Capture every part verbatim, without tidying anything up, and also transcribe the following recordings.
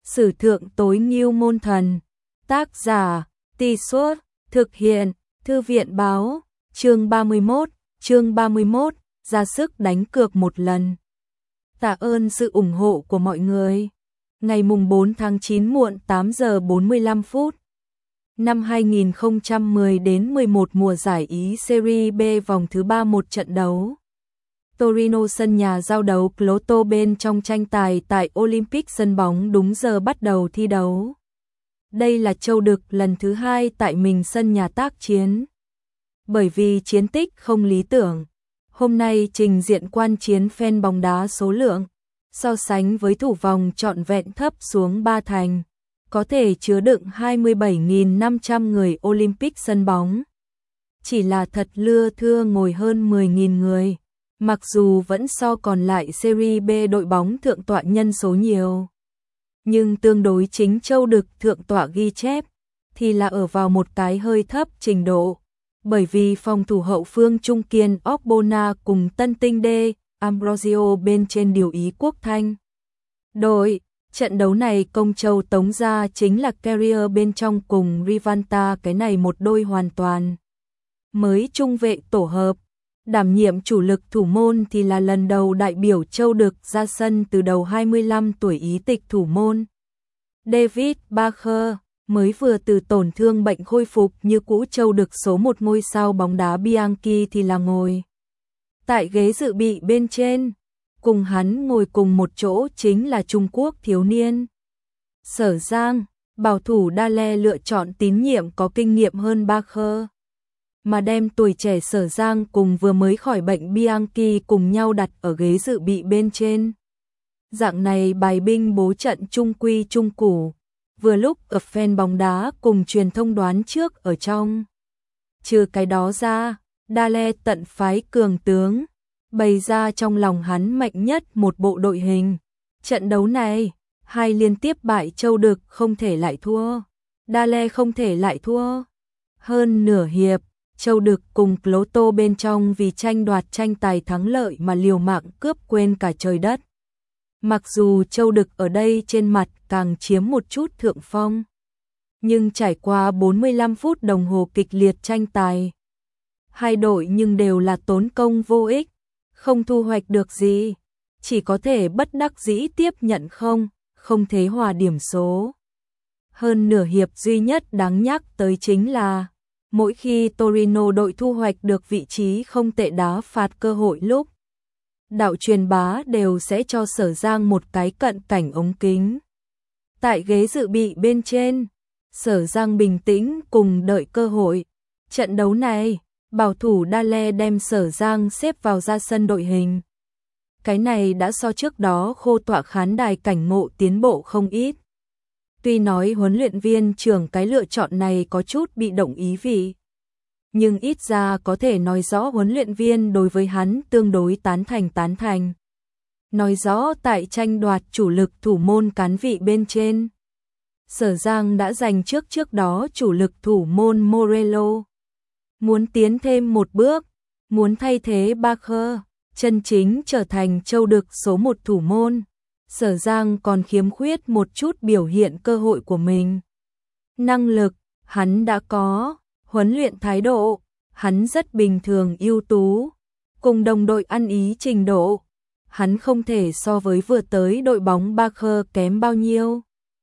Sử thượng tối ngưu môn thần. Tác giả, Tì Suốt, thực hiện, Thư viện báo, chương ba mươi mốt, chương ba mươi mốt, ra sức đánh cược một lần. Tạ ơn sự ủng hộ của mọi người. Ngày mùng bốn tháng chín muộn tám giờ bốn mươi lăm phút. Năm hai nghìn không trăm mười đến mười một mùa giải Ý Serie B vòng thứ ba một trận đấu. Torino sân nhà giao đấu Clotto bên trong tranh tài tại Olympic sân bóng đúng giờ bắt đầu thi đấu. Đây là châu đực lần thứ hai tại mình sân nhà tác chiến. Bởi vì chiến tích không lý tưởng, hôm nay trình diện quan chiến fan bóng đá số lượng, so sánh với thủ vòng trọn vẹn thấp xuống ba thành, có thể chứa đựng hai mươi bảy nghìn năm trăm người Olympic sân bóng. Chỉ là thật lưa thưa ngồi hơn mười nghìn người, mặc dù vẫn so còn lại Serie B đội bóng thượng tọa nhân số nhiều. Nhưng tương đối chính châu đực thượng tọa ghi chép, thì là ở vào một cái hơi thấp trình độ. Bởi vì phòng thủ hậu phương trung kiên Ogbonna cùng tân tinh D, Ambrosio bên trên điều ý quốc thanh. Đội, trận đấu này công châu tống ra chính là Carrier bên trong cùng Rivanta, cái này một đôi hoàn toàn mới trung vệ tổ hợp. Đảm nhiệm chủ lực thủ môn thì là lần đầu đại biểu châu đực ra sân từ đầu hai mươi lăm tuổi ý tịch thủ môn. David Bacher mới vừa từ tổn thương bệnh khôi phục như cũ, châu đực số một ngôi sao bóng đá Bianchi thì là ngồi tại ghế dự bị bên trên. Cùng hắn ngồi cùng một chỗ chính là Trung Quốc thiếu niên Sở Giang. Bảo thủ Dale lựa chọn tín nhiệm có kinh nghiệm hơn Bacher, mà đem tuổi trẻ Sở Giang cùng vừa mới khỏi bệnh Bianchi cùng nhau đặt ở ghế dự bị bên trên. Dạng này bài binh bố trận trung quy trung củ, vừa lúc ở fan bóng đá cùng truyền thông đoán trước ở trong. Trừ cái đó ra, Dale tận phái cường tướng, bày ra trong lòng hắn mạnh nhất một bộ đội hình. Trận đấu này, hai liên tiếp bại châu đực không thể lại thua. Dale không thể lại thua. Hơn nửa hiệp, châu đực cùng Clotto bên trong vì tranh đoạt tranh tài thắng lợi mà liều mạng cướp quên cả trời đất. Mặc dù châu đực ở đây trên mặt càng chiếm một chút thượng phong, nhưng trải qua bốn mươi lăm phút đồng hồ kịch liệt tranh tài, hai đội nhưng đều là tốn công vô ích, không thu hoạch được gì, chỉ có thể bất đắc dĩ tiếp nhận không, không thế hòa điểm số. Hơn nửa hiệp duy nhất đáng nhắc tới chính là mỗi khi Torino đội thu hoạch được vị trí không tệ đá phạt cơ hội lúc, đạo truyền bá đều sẽ cho Sở Giang một cái cận cảnh ống kính. Tại ghế dự bị bên trên, Sở Giang bình tĩnh cùng đợi cơ hội. Trận đấu này, bảo thủ Dale đem Sở Giang xếp vào ra sân đội hình. Cái này đã so trước đó khô tọa khán đài cảnh ngộ tiến bộ không ít. Tuy nói huấn luyện viên trưởng cái lựa chọn này có chút bị động ý vị, nhưng ít ra có thể nói rõ huấn luyện viên đối với hắn tương đối tán thành tán thành. Nói rõ tại tranh đoạt chủ lực thủ môn cán vị bên trên, Sở Giang đã giành trước trước đó chủ lực thủ môn Morello. Muốn tiến thêm một bước, muốn thay thế Bacher, chân chính trở thành châu đực số một thủ môn, Sở Giang còn khiếm khuyết một chút biểu hiện cơ hội của mình. Năng lực, hắn đã có, huấn luyện thái độ, hắn rất bình thường ưu tú, cùng đồng đội ăn ý trình độ, hắn không thể so với vừa tới đội bóng Bacher kém bao nhiêu.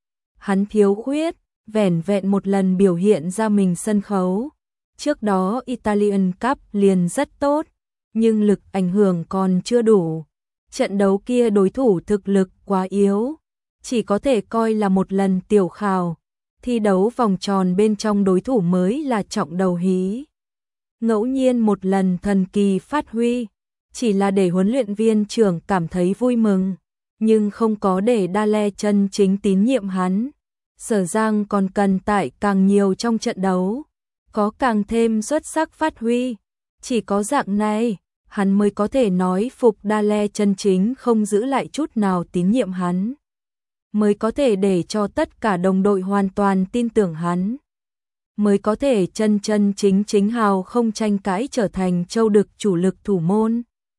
Hắn thiếu khuyết, vẻn vẹn một lần biểu hiện ra mình sân khấu. Trước đó Italian Cup liền rất tốt, nhưng lực ảnh hưởng còn chưa đủ. Trận đấu kia đối thủ thực lực quá yếu, chỉ có thể coi là một lần tiểu khảo. Thi đấu vòng tròn bên trong đối thủ mới là trọng đầu hí. Ngẫu nhiên một lần thần kỳ phát huy, chỉ là để huấn luyện viên trưởng cảm thấy vui mừng, nhưng không có để Dale chân chính tín nhiệm hắn. Sở Giang còn cần tại càng nhiều trong trận đấu, có càng thêm xuất sắc phát huy. Chỉ có dạng này, hắn mới có thể nói phục Dale chân chính không giữ lại chút nào tín nhiệm hắn, mới có thể để cho tất cả đồng đội hoàn toàn tin tưởng hắn, mới có thể chân chân chính chính hào không tranh cãi trở thành châu đực chủ lực thủ môn.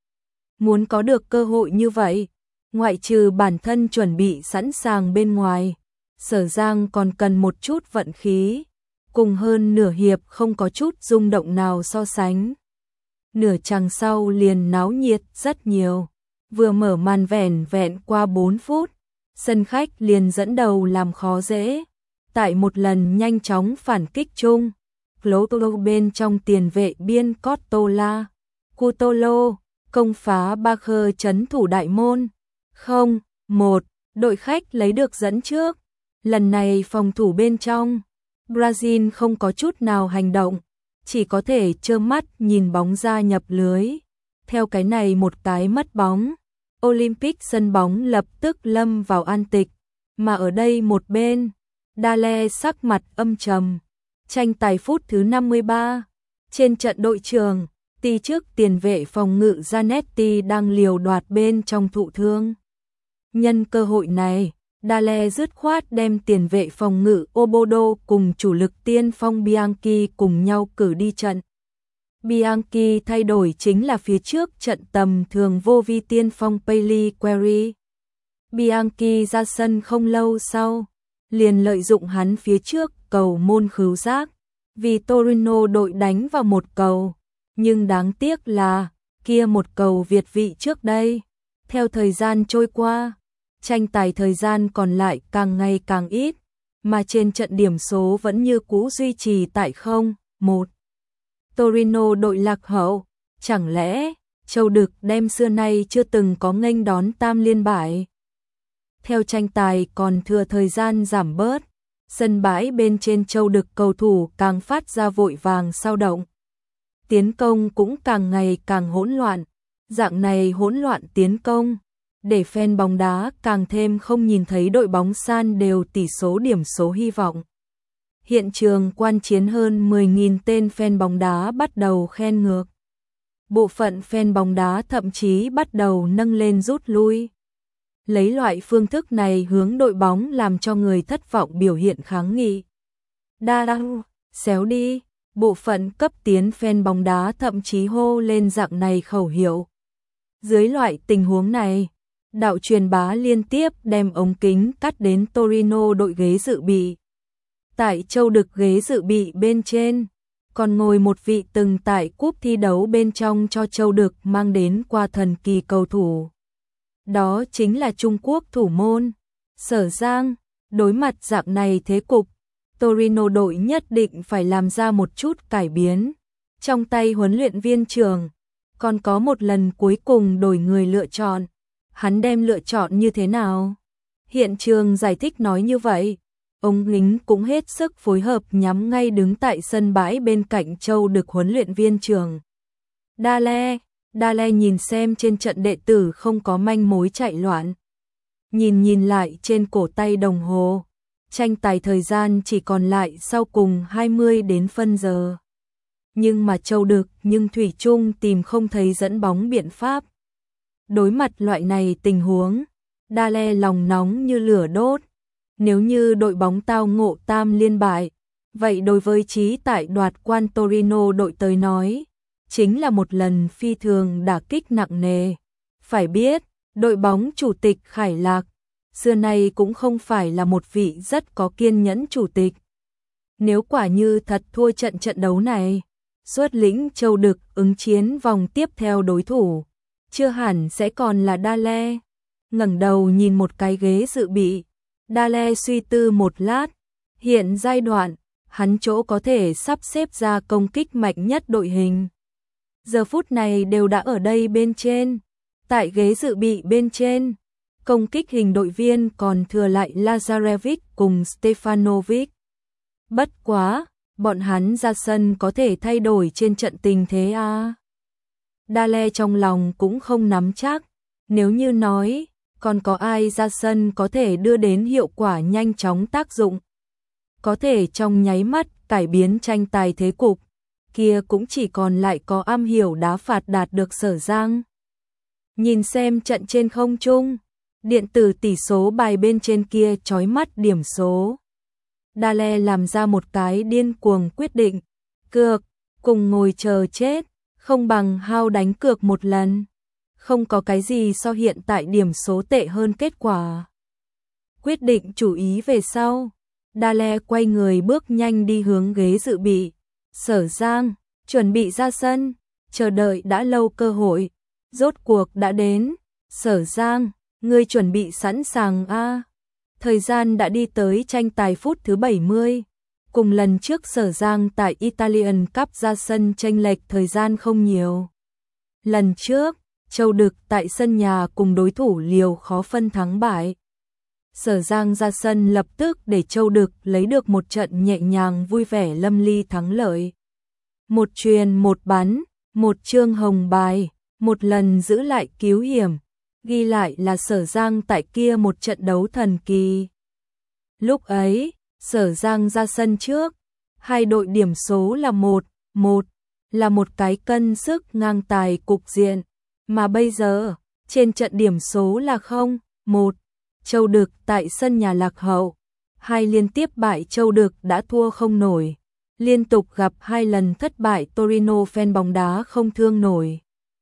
Muốn có được cơ hội như vậy, ngoại trừ bản thân chuẩn bị sẵn sàng bên ngoài, Sở Giang còn cần một chút vận khí, cùng hơn nửa hiệp không có chút rung động nào so sánh. Nửa chặng sau liền náo nhiệt rất nhiều, vừa mở màn vẻn vẹn qua bốn phút, sân khách liền dẫn đầu làm khó dễ. Tại một lần nhanh chóng phản kích chung, Clotolo bên trong tiền vệ biên Cottola, Cutolo, công phá Barker trấn thủ đại môn. Không, một, đội khách lấy được dẫn trước. Lần này phòng thủ bên trong, Brazil không có chút nào hành động, chỉ có thể trơ mắt nhìn bóng ra nhập lưới. Theo cái này một cái mất bóng, Olympic sân bóng lập tức lâm vào an tịch, mà ở đây một bên, Dale sắc mặt âm trầm. Tranh tài phút thứ năm mươi ba, trên trận đội trường, ti trước tiền vệ phòng ngự Zanetti đang liều đoạt bên trong thụ thương. Nhân cơ hội này, Dale dứt khoát đem tiền vệ phòng ngự Obodo cùng chủ lực tiên phong Bianchi cùng nhau cử đi trận. Bianchi thay đổi chính là phía trước trận tầm thường vô vi tiên phong Payli Query. Bianchi ra sân không lâu sau, liền lợi dụng hắn phía trước cầu môn khứu giác, vì Torino đội đánh vào một cầu, nhưng đáng tiếc là kia một cầu việt vị trước đây. Theo thời gian trôi qua, tranh tài thời gian còn lại càng ngày càng ít, mà trên trận điểm số vẫn như cũ duy trì tại không một. Torino đội lạc hậu, chẳng lẽ Châu Đực đem xưa nay chưa từng có nghênh đón tam liên bại. Theo tranh tài còn thừa thời gian giảm bớt, sân bãi bên trên Châu Đực cầu thủ càng phát ra vội vàng sao động. Tiến công cũng càng ngày càng hỗn loạn, dạng này hỗn loạn tiến công, để fan bóng đá càng thêm không nhìn thấy đội bóng san đều tỷ số điểm số hy vọng. Hiện trường quan chiến hơn mười nghìn tên fan bóng đá bắt đầu khen ngược. Bộ phận fan bóng đá thậm chí bắt đầu nâng lên rút lui. Lấy loại phương thức này hướng đội bóng làm cho người thất vọng biểu hiện kháng nghị. Đa đăng, xéo đi, bộ phận cấp tiến fan bóng đá thậm chí hô lên dạng này khẩu hiệu. Dưới loại tình huống này, đạo truyền bá liên tiếp đem ống kính cắt đến Torino đội ghế dự bị. Tại Châu Đực ghế dự bị bên trên, còn ngồi một vị từng tại cúp thi đấu bên trong cho Châu Đực mang đến qua thần kỳ cầu thủ. Đó chính là Trung Quốc thủ môn Sở Giang. Đối mặt dạng này thế cục, Torino đội nhất định phải làm ra một chút cải biến. Trong tay huấn luyện viên trưởng, còn có một lần cuối cùng đổi người lựa chọn. Hắn đem lựa chọn như thế nào? Hiện trường giải thích nói như vậy. Ông lính cũng hết sức phối hợp nhắm ngay đứng tại sân bãi bên cạnh Châu Đực huấn luyện viên trưởng. Dale, Dale nhìn xem trên trận đệ tử không có manh mối chạy loạn. Nhìn nhìn lại trên cổ tay đồng hồ, tranh tài thời gian chỉ còn lại sau cùng hai mươi đến phân giờ. Nhưng mà Châu Đực nhưng thủy chung tìm không thấy dẫn bóng biện pháp. Đối mặt loại này tình huống, Dale lòng nóng như lửa đốt. Nếu như đội bóng tao ngộ tam liên bại, vậy đối với chí tại đoạt quan Torino đội tới nói, chính là một lần phi thường đả kích nặng nề. Phải biết, đội bóng chủ tịch Khải Lạc, xưa nay cũng không phải là một vị rất có kiên nhẫn chủ tịch. Nếu quả như thật thua trận trận đấu này, xuất lĩnh Châu Đực ứng chiến vòng tiếp theo đối thủ, chưa hẳn sẽ còn là Dale. Ngẩng đầu nhìn một cái ghế dự bị, Dale suy tư một lát, hiện giai đoạn, hắn chỗ có thể sắp xếp ra công kích mạnh nhất đội hình. Giờ phút này đều đã ở đây bên trên, tại ghế dự bị bên trên, công kích hình đội viên còn thừa lại Lazarevic cùng Stefanovic. Bất quá, bọn hắn ra sân có thể thay đổi trên trận tình thế à? Dale trong lòng cũng không nắm chắc, nếu như nói, còn có ai ra sân có thể đưa đến hiệu quả nhanh chóng tác dụng, có thể trong nháy mắt cải biến tranh tài thế cục, kia cũng chỉ còn lại có am hiểu đá phạt đạt được Sở Giang. Nhìn xem trận trên không trung, điện tử tỷ số bài bên trên kia chói mắt điểm số. Dale làm ra một cái điên cuồng quyết định, cược, cùng ngồi chờ chết, không bằng hao đánh cược một lần. Không có cái gì so hiện tại điểm số tệ hơn kết quả. Quyết định chủ ý về sau, Dale quay người bước nhanh đi hướng ghế dự bị. Sở Giang, chuẩn bị ra sân, chờ đợi đã lâu cơ hội, rốt cuộc đã đến. Sở Giang, ngươi chuẩn bị sẵn sàng a? À? Thời gian đã đi tới tranh tài phút thứ bảy mươi. Cùng lần trước Sở Giang tại Italian Cup ra sân chênh lệch thời gian không nhiều. Lần trước, Châu Đực tại sân nhà cùng đối thủ liều khó phân thắng bại. Sở Giang ra sân lập tức để Châu Đực lấy được một trận nhẹ nhàng vui vẻ lâm ly thắng lợi. Một chuyền một bắn, một chương hồng bài, một lần giữ lại cứu hiểm, ghi lại là Sở Giang tại kia một trận đấu thần kỳ. Lúc ấy, Sở Giang ra sân trước, hai đội điểm số là một một, là một cái cân sức ngang tài cục diện, mà bây giờ, trên trận điểm số là không một. Châu Đực tại sân nhà lạc hậu, hai liên tiếp bại Châu Đực đã thua không nổi, liên tục gặp hai lần thất bại Torino fan bóng đá không thương nổi.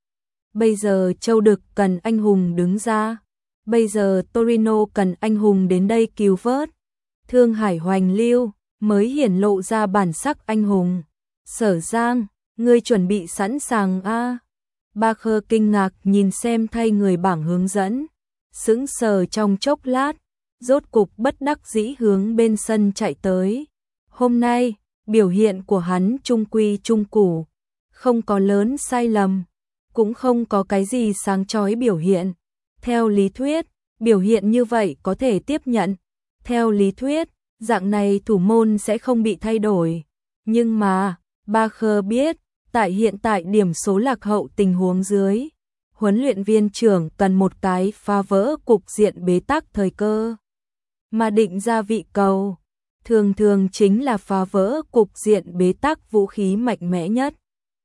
Bây giờ Châu Đực cần anh hùng đứng ra, bây giờ Torino cần anh hùng đến đây cứu vớt. Thương Hải hoành lưu mới hiển lộ ra bản sắc anh hùng. Sở Giang, ngươi chuẩn bị sẵn sàng a? À? Barker kinh ngạc nhìn xem thay người bảng hướng dẫn, sững sờ trong chốc lát, rốt cục bất đắc dĩ hướng bên sân chạy tới. Hôm nay, biểu hiện của hắn trung quy trung củ, không có lớn sai lầm, cũng không có cái gì sáng chói biểu hiện. Theo lý thuyết, biểu hiện như vậy có thể tiếp nhận. Theo lý thuyết, dạng này thủ môn sẽ không bị thay đổi. Nhưng mà, Barker biết, tại hiện tại điểm số lạc hậu tình huống dưới, huấn luyện viên trưởng cần một cái phá vỡ cục diện bế tắc thời cơ. Mà định ra vị cầu, thường thường chính là phá vỡ cục diện bế tắc vũ khí mạnh mẽ nhất.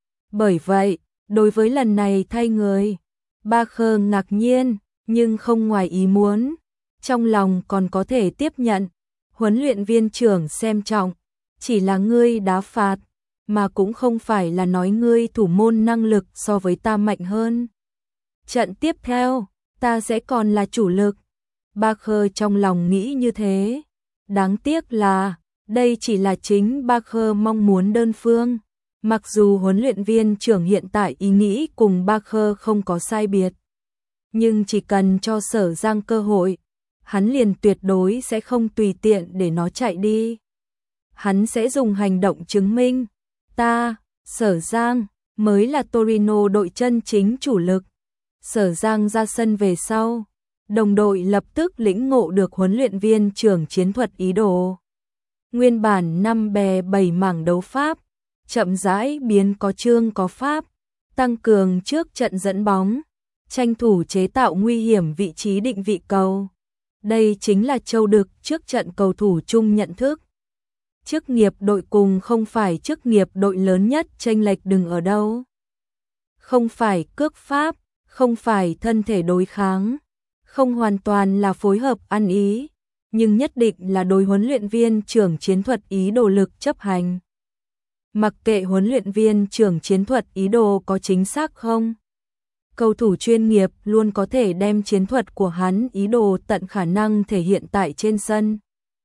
Bởi vậy, đối với lần này thay người, Barker ngạc nhiên, nhưng không ngoài ý muốn. Trong lòng còn có thể tiếp nhận, huấn luyện viên trưởng xem trọng, chỉ là ngươi đá phạt, mà cũng không phải là nói ngươi thủ môn năng lực so với ta mạnh hơn. Trận tiếp theo, ta sẽ còn là chủ lực. Barker trong lòng nghĩ như thế. Đáng tiếc là, đây chỉ là chính Barker mong muốn đơn phương. Mặc dù huấn luyện viên trưởng hiện tại ý nghĩ cùng Barker không có sai biệt, nhưng chỉ cần cho Sở Giang cơ hội, hắn liền tuyệt đối sẽ không tùy tiện để nó chạy đi. Hắn sẽ dùng hành động chứng minh, ta, Sở Giang, mới là Torino đội chân chính chủ lực. Sở Giang ra sân về sau, đồng đội lập tức lĩnh ngộ được huấn luyện viên trưởng chiến thuật ý đồ. Nguyên bản năm bè bảy mảng đấu pháp, chậm rãi biến có chương có pháp, tăng cường trước trận dẫn bóng, tranh thủ chế tạo nguy hiểm vị trí định vị cầu. Đây chính là Châu Đực trước trận cầu thủ chung nhận thức. Chức nghiệp đội cùng không phải chức nghiệp đội lớn nhất chênh lệch đừng ở đâu. Không phải cước pháp, không phải thân thể đối kháng, không hoàn toàn là phối hợp ăn ý, nhưng nhất định là đối huấn luyện viên trưởng chiến thuật ý đồ lực chấp hành. Mặc kệ huấn luyện viên trưởng chiến thuật ý đồ có chính xác không, cầu thủ chuyên nghiệp luôn có thể đem chiến thuật của hắn ý đồ tận khả năng thể hiện tại trên sân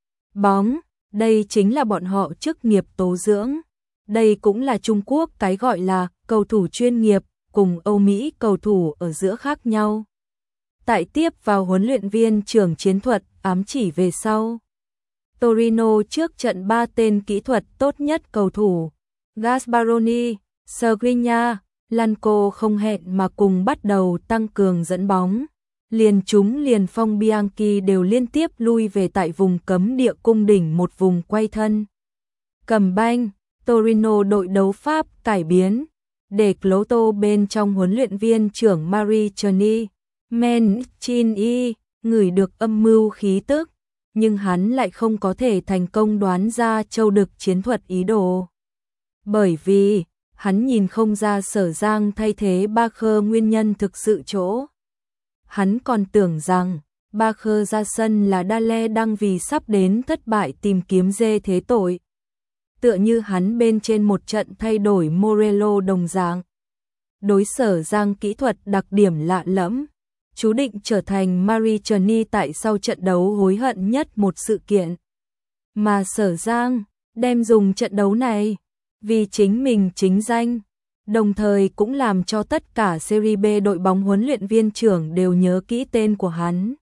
bóng. Đây chính là bọn họ chức nghiệp tố dưỡng. Đây cũng là Trung Quốc cái gọi là cầu thủ chuyên nghiệp cùng Âu Mỹ cầu thủ ở giữa khác nhau. Tại tiếp vào huấn luyện viên trưởng chiến thuật ám chỉ về sau, Torino trước trận ba tên kỹ thuật tốt nhất cầu thủ Gasparoni, Skriniar, Lanco không hẹn mà cùng bắt đầu tăng cường dẫn bóng. Liền chúng liền Phong Bianchi đều liên tiếp lui về tại vùng cấm địa cung đỉnh một vùng quay thân. Cầm banh, Torino đội đấu Pháp cải biến, để Clotto bên trong huấn luyện viên trưởng Marichoni, Mancini, ngửi được âm mưu khí tức, nhưng hắn lại không có thể thành công đoán ra Châu Đực chiến thuật ý đồ. Bởi vì, hắn nhìn không ra Sở Giang thay thế Barker nguyên nhân thực sự chỗ. Hắn còn tưởng rằng, Barker ra sân là Dale đang vì sắp đến thất bại tìm kiếm dê thế tội. Tựa như hắn bên trên một trận thay đổi Morello đồng dạng. Đối Sở Giang kỹ thuật đặc điểm lạ lẫm, chú định trở thành Marie Trần tại sau trận đấu hối hận nhất một sự kiện. Mà Sở Giang đem dùng trận đấu này vì chính mình chính danh, đồng thời cũng làm cho tất cả Serie B đội bóng huấn luyện viên trưởng đều nhớ kỹ tên của hắn.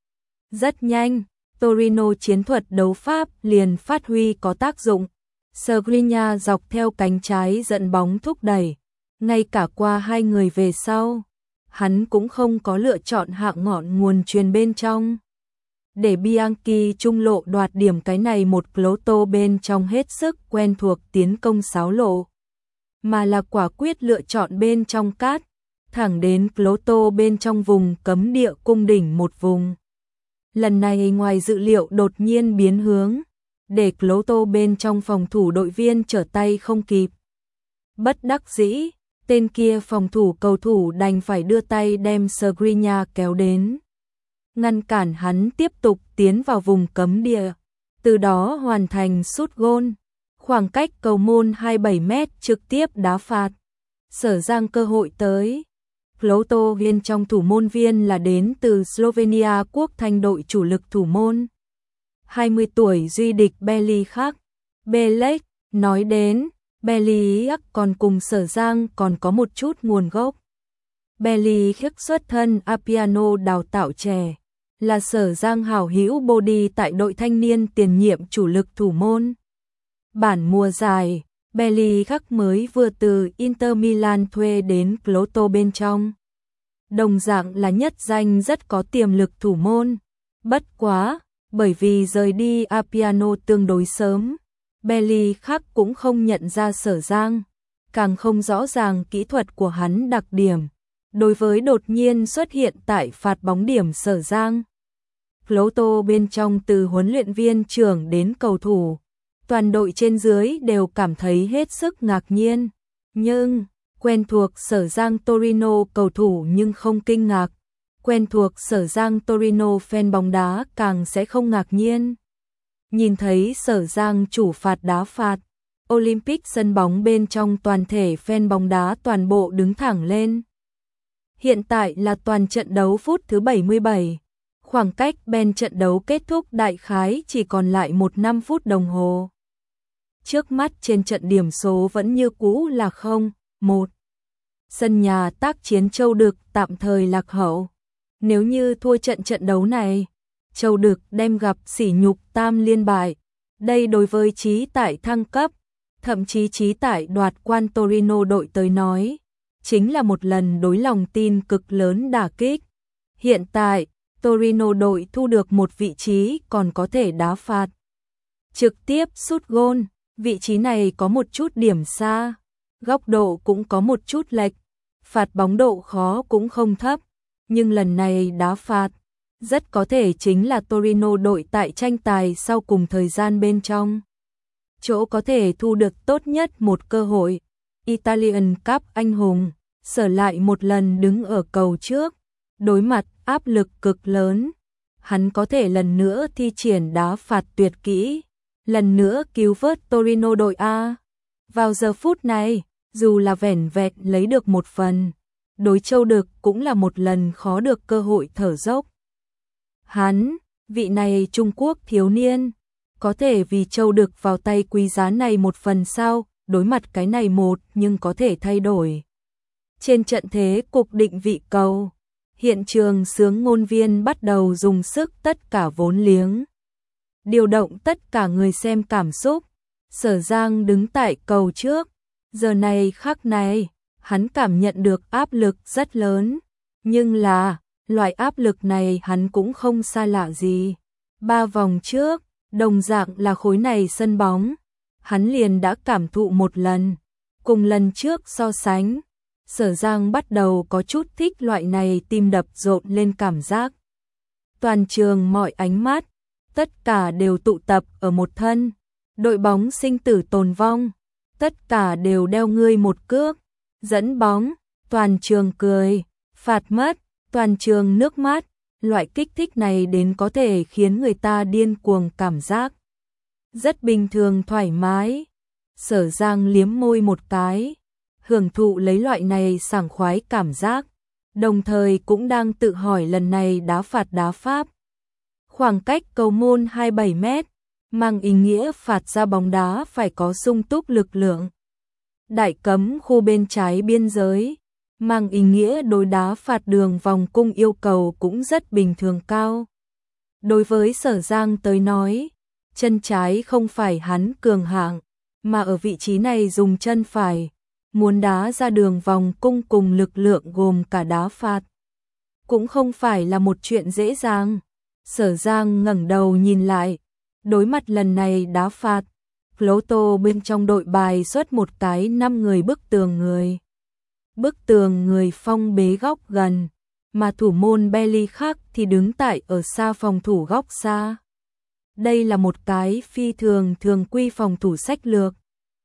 Rất nhanh, Torino chiến thuật đấu Pháp liền phát huy có tác dụng. Skriniar dọc theo cánh trái dẫn bóng thúc đẩy, ngay cả qua hai người về sau, hắn cũng không có lựa chọn hạng ngọn nguồn truyền bên trong. Để Bianchi trung lộ đoạt điểm, cái này một Clotto bên trong hết sức quen thuộc tiến công xáo lộ, mà là quả quyết lựa chọn bên trong cát, thẳng đến Clotto bên trong vùng cấm địa cung đỉnh một vùng. Lần này ngoài dự liệu đột nhiên biến hướng, để Clotto bên trong phòng thủ đội viên trở tay không kịp. Bất đắc dĩ, tên kia phòng thủ cầu thủ đành phải đưa tay đem Skriniar kéo đến, ngăn cản hắn tiếp tục tiến vào vùng cấm địa, từ đó hoàn thành sút gôn. Khoảng cách cầu môn hai mươi bảy mét trực tiếp đá phạt. Sở Giang cơ hội tới. Clotto viên trong thủ môn viên là đến từ Slovenia, quốc thanh đội chủ lực thủ môn. hai mươi tuổi duy địch Beliak. Belek nói đến, Beliak còn cùng Sở Giang còn có một chút nguồn gốc. Beliak xuất thân Appiano đào tạo trẻ, là Sở Giang hảo hữu body tại đội thanh niên tiền nhiệm chủ lực thủ môn. Bản mùa giải, Beliak mới vừa từ Inter Milan thuê đến Clotto bên trong. Đồng dạng là nhất danh rất có tiềm lực thủ môn. Bất quá, bởi vì rời đi Appiano tương đối sớm, Beliak cũng không nhận ra Sở Giang, càng không rõ ràng kỹ thuật của hắn đặc điểm. Đối với đột nhiên xuất hiện tại phạt bóng điểm Sở Giang, Clotto bên trong từ huấn luyện viên trưởng đến cầu thủ, toàn đội trên dưới đều cảm thấy hết sức ngạc nhiên. Nhưng, quen thuộc Sở Giang Torino cầu thủ nhưng không kinh ngạc. Quen thuộc Sở Giang Torino fan bóng đá càng sẽ không ngạc nhiên. Nhìn thấy Sở Giang chủ phạt đá phạt, Olympic sân bóng bên trong toàn thể fan bóng đá toàn bộ đứng thẳng lên. Hiện tại là toàn trận đấu phút thứ bảy mươi bảy. Khoảng cách bên trận đấu kết thúc đại khái chỉ còn lại một năm phút đồng hồ. Trước mắt trên trận điểm số vẫn như cũ là không một. Sân nhà tác chiến Châu Đực tạm thời lạc hậu. Nếu như thua trận trận đấu này, Châu Đực đem gặp sỉ nhục tam liên bại. Đây đối với trí tại thăng cấp, thậm chí trí tại đoạt quan Torino đội tới nói, chính là một lần đối lòng tin cực lớn đả kích. Hiện tại, Torino đội thu được một vị trí còn có thể đá phạt, trực tiếp sút gôn. Vị trí này có một chút điểm xa, góc độ cũng có một chút lệch, phạt bóng độ khó cũng không thấp, nhưng lần này đá phạt, rất có thể chính là Torino đội tại tranh tài sau cùng thời gian bên trong. Chỗ có thể thu được tốt nhất một cơ hội, Italian Cup anh hùng, Sở lại một lần đứng ở cầu trước, đối mặt áp lực cực lớn, hắn có thể lần nữa thi triển đá phạt tuyệt kỹ, lần nữa cứu vớt Torino đội A. Vào giờ phút này, dù là vẻn vẹn lấy được một phần, đối Châu Đực cũng là một lần khó được cơ hội thở dốc. Hắn, vị này Trung Quốc thiếu niên, có thể vì Châu Đực vào tay quý giá này một phần sao, đối mặt cái này một nhưng có thể thay đổi. Trên trận thế cục định vị cầu, hiện trường sướng ngôn viên bắt đầu dùng sức tất cả vốn liếng, điều động tất cả người xem cảm xúc. Sở Giang đứng tại cầu trước, giờ này khắc này, hắn cảm nhận được áp lực rất lớn, nhưng là, loại áp lực này hắn cũng không xa lạ gì. Ba vòng trước, đồng dạng là khối này sân bóng, hắn liền đã cảm thụ một lần, cùng lần trước so sánh, Sở Giang bắt đầu có chút thích loại này tim đập rộn lên cảm giác. Toàn trường mọi ánh mắt, tất cả đều tụ tập ở một thân, đội bóng sinh tử tồn vong, tất cả đều đeo ngươi một cước, dẫn bóng, toàn trường cười, phạt mất, toàn trường nước mắt, loại kích thích này đến có thể khiến người ta điên cuồng cảm giác. Rất bình thường thoải mái, Sở Giang liếm môi một cái, hưởng thụ lấy loại này sảng khoái cảm giác, đồng thời cũng đang tự hỏi lần này đá phạt đá pháp. Khoảng cách cầu môn hai mươi bảy mét, mang ý nghĩa phạt ra bóng đá phải có sung túc lực lượng. Đại cấm khu bên trái biên giới, mang ý nghĩa đối đá phạt đường vòng cung yêu cầu cũng rất bình thường cao. Đối với Sở Giang tới nói, chân trái không phải hắn cường hạng, mà ở vị trí này dùng chân phải, muốn đá ra đường vòng cung cùng lực lượng gồm cả đá phạt, cũng không phải là một chuyện dễ dàng. Sở Giang ngẩng đầu nhìn lại, đối mặt lần này đá phạt, Ploto bên trong đội bài xuất một cái năm người bức tường người. Bức tường người phong bế góc gần, mà thủ môn Bailey khác thì đứng tại ở xa phòng thủ góc xa. Đây là một cái phi thường thường quy phòng thủ sách lược.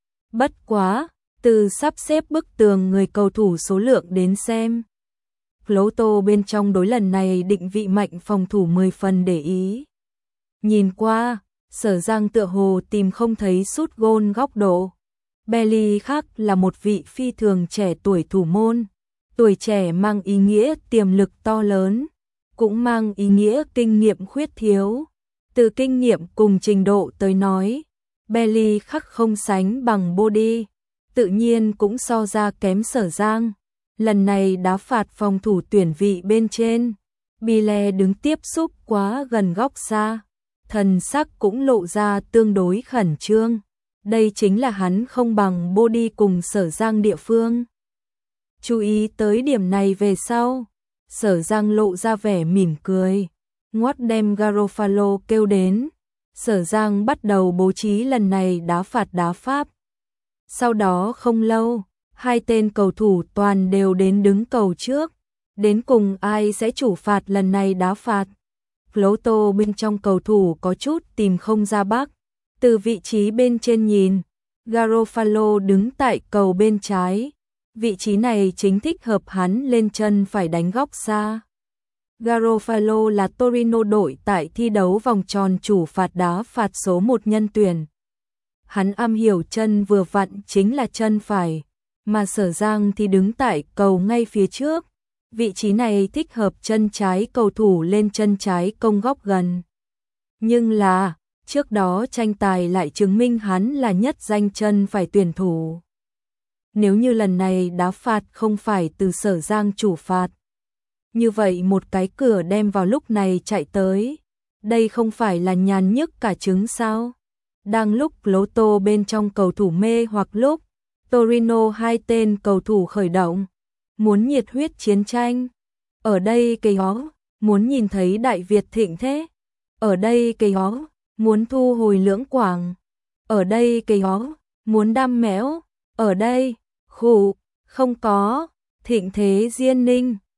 Bất quá, từ sắp xếp bức tường người cầu thủ số lượng đến xem, Ploto bên trong đối lần này định vị mạnh phòng thủ mười phần để ý. Nhìn qua, Sở Giang tựa hồ tìm không thấy sút gôn góc độ. Bailey khác là một vị phi thường trẻ tuổi thủ môn. Tuổi trẻ mang ý nghĩa tiềm lực to lớn, cũng mang ý nghĩa kinh nghiệm khuyết thiếu. Từ kinh nghiệm cùng trình độ tới nói, Bailey khác không sánh bằng Body, tự nhiên cũng so ra kém Sở Giang. Lần này đá phạt phòng thủ tuyển vị bên trên, Bile đứng tiếp xúc quá gần góc xa, thần sắc cũng lộ ra tương đối khẩn trương. Đây chính là hắn không bằng Body cùng Sở Giang địa phương. Chú ý tới điểm này về sau, Sở Giang lộ ra vẻ mỉm cười, ngoắt đem Garofalo kêu đến. Sở Giang bắt đầu bố trí lần này đá phạt đá pháp. Sau đó không lâu, hai tên cầu thủ toàn đều đến đứng cầu trước. Đến cùng ai sẽ chủ phạt lần này đá phạt? Ploto bên trong cầu thủ có chút tìm không ra bác. Từ vị trí bên trên nhìn, Garofalo đứng tại cầu bên trái. Vị trí này chính thích hợp hắn lên chân phải đánh góc xa. Garofalo là Torino đội tại thi đấu vòng tròn chủ phạt đá phạt số một nhân tuyển. Hắn am hiểu chân vừa vặn chính là chân phải, mà Sở Giang thì đứng tại cầu ngay phía trước. Vị trí này thích hợp chân trái cầu thủ lên chân trái công góc gần. Nhưng là, trước đó tranh tài lại chứng minh hắn là nhất danh chân phải tuyển thủ. Nếu như lần này đá phạt không phải từ Sở Giang chủ phạt, như vậy một cái cửa đem vào lúc này chạy tới, đây không phải là nhàn nhức cả trứng sao? Đang lúc Ploto bên trong cầu thủ mê hoặc lúc, Torino hai tên cầu thủ khởi động, muốn nhiệt huyết chiến tranh. Ở đây cây hó, muốn nhìn thấy Đại Việt thịnh thế. Ở đây cây hó, muốn thu hồi lưỡng quảng. Ở đây cây hó, muốn đam méo. Ở đây, khủ, không có, thịnh thế Diên Ninh.